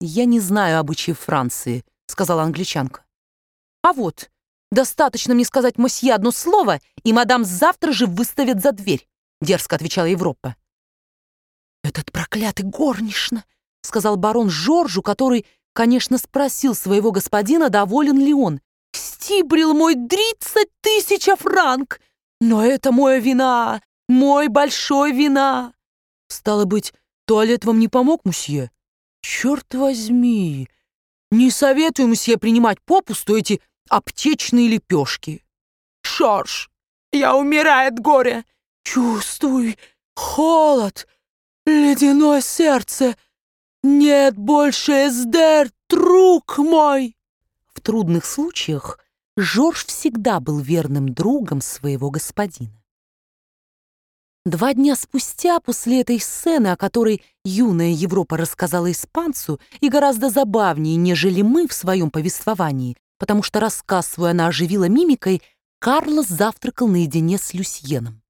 «Я не знаю обычаев Франции», — сказала англичанка. «А вот, достаточно мне сказать мосье одно слово, и мадам завтра же выставят за дверь», — дерзко отвечала Европа. «Этот проклятый горничный», — сказал барон Жоржу, который, конечно, спросил своего господина, доволен ли он. «Стибрил мой 30 000 франк! Но это моя вина, мой большой вина!» «Стало быть, туалет вам не помог, мусье?» «Черт возьми! Не советую, мусье, принимать попусту эти аптечные лепешки!» «Жорж, я умираю от горя! Чувствуй холод, ледяное сердце! Нет больше эсдер, друг мой!» В трудных случаях Жорж всегда был верным другом своего господина. 2 дня спустя, после этой сцены, о которой юная Европа рассказала испанцу, и гораздо забавнее, нежели мы в своем повествовании, потому что рассказ свой она оживила мимикой, Карлос завтракал наедине с Люсьеном.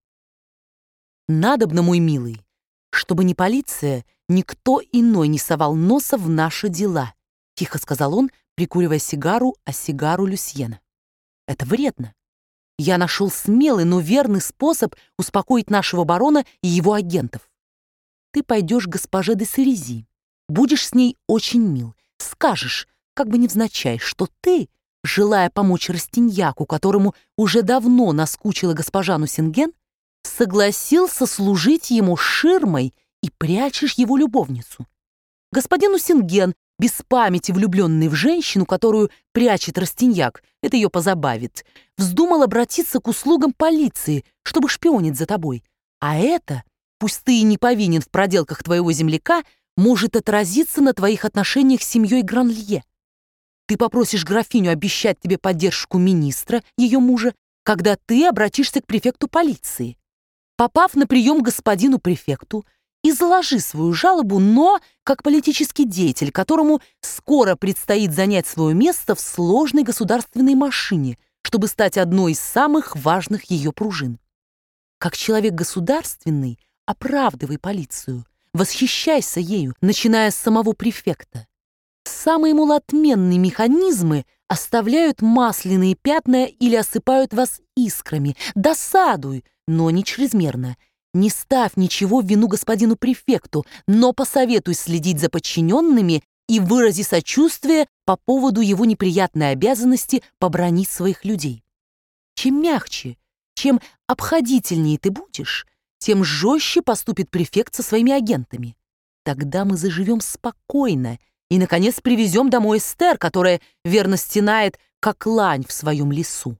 «Надобно, мой милый, чтобы ни полиция, никто иной не совал носа в наши дела», тихо сказал он, прикуривая сигару, а сигару Люсьена. «Это вредно. Я нашел смелый, но верный способ успокоить нашего барона и его агентов. Ты пойдешь к госпоже де Серези, будешь с ней очень мил, скажешь, как бы невзначай, что ты, желая помочь Растиньяку, которому уже давно наскучила госпожа Нусинген, согласился служить ему ширмой и прячешь его любовницу. Господин Нусинген, без памяти влюбленный в женщину, которую прячет Растиньяк, это ее позабавит, вздумал обратиться к услугам полиции, чтобы шпионить за тобой. А это, пусть ты и не повинен в проделках твоего земляка, может отразиться на твоих отношениях с семьей Гранлье. Ты попросишь графиню обещать тебе поддержку министра, ее мужа, когда ты обратишься к префекту полиции. Попав на прием к господину префекту, изложи свою жалобу, но как политический деятель, которому скоро предстоит занять свое место в сложной государственной машине, чтобы стать одной из самых важных ее пружин. Как человек государственный, оправдывай полицию, восхищайся ею, начиная с самого префекта. Самые малоотменные механизмы оставляют масляные пятна или осыпают вас искрами. Досадуй, но не чрезмерно. Не ставь ничего в вину господину префекту, но посоветуй следить за подчиненными и вырази сочувствие по поводу его неприятной обязанности побранить своих людей. Чем мягче, чем обходительнее ты будешь, тем жестче поступит префект со своими агентами. Тогда мы заживем спокойно и, наконец, привезем домой Эстер, которая верно стенает, как лань в своем лесу.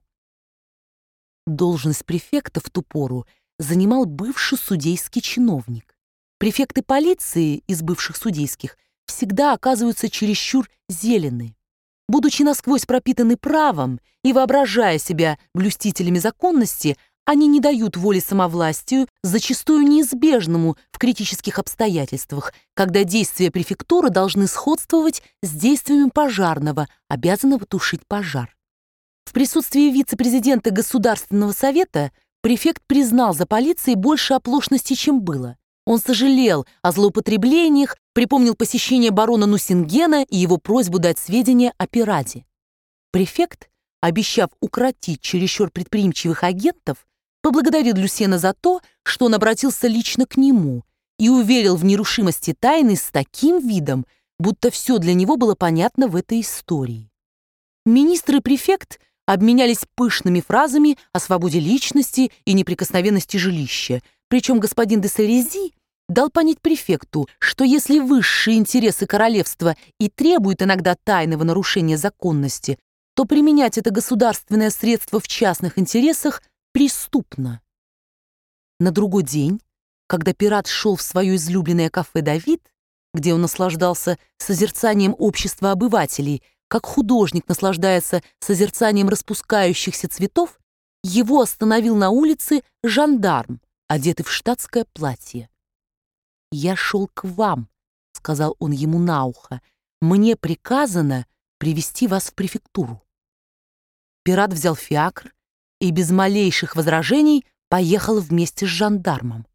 Должность префекта в ту пору занимал бывший судейский чиновник. Префекты полиции из бывших судейских всегда оказываются чересчур зелены. Будучи насквозь пропитаны правом и воображая себя блюстителями законности, они не дают воли самовластию, зачастую неизбежному в критических обстоятельствах, когда действия префектуры должны сходствовать с действиями пожарного, обязанного тушить пожар. В присутствии вице-президента Государственного совета префект признал за полицией больше оплошности, чем было. Он сожалел о злоупотреблениях, припомнил посещение барона Нусингена и его просьбу дать сведения о пирате. Префект, обещав укротить чересчур предприимчивых агентов, поблагодарил Люсьена за то, что он обратился лично к нему и уверил в нерушимости тайны с таким видом, будто все для него было понятно в этой истории. Министр и префект обменялись пышными фразами о свободе личности и неприкосновенности жилища, причем господин де Серези дал понять префекту, что если высшие интересы королевства и требуют иногда тайного нарушения законности, то применять это государственное средство в частных интересах преступно. На другой день, когда пират шел в свое излюбленное кафе «Давид», где он наслаждался созерцанием общества обывателей, как художник наслаждается созерцанием распускающихся цветов, его остановил на улице жандарм, одетый в штатское платье. «Я шел к вам», — сказал он ему на ухо, — «мне приказано привести вас в префектуру». Пират взял фиакр и без малейших возражений поехал вместе с жандармом.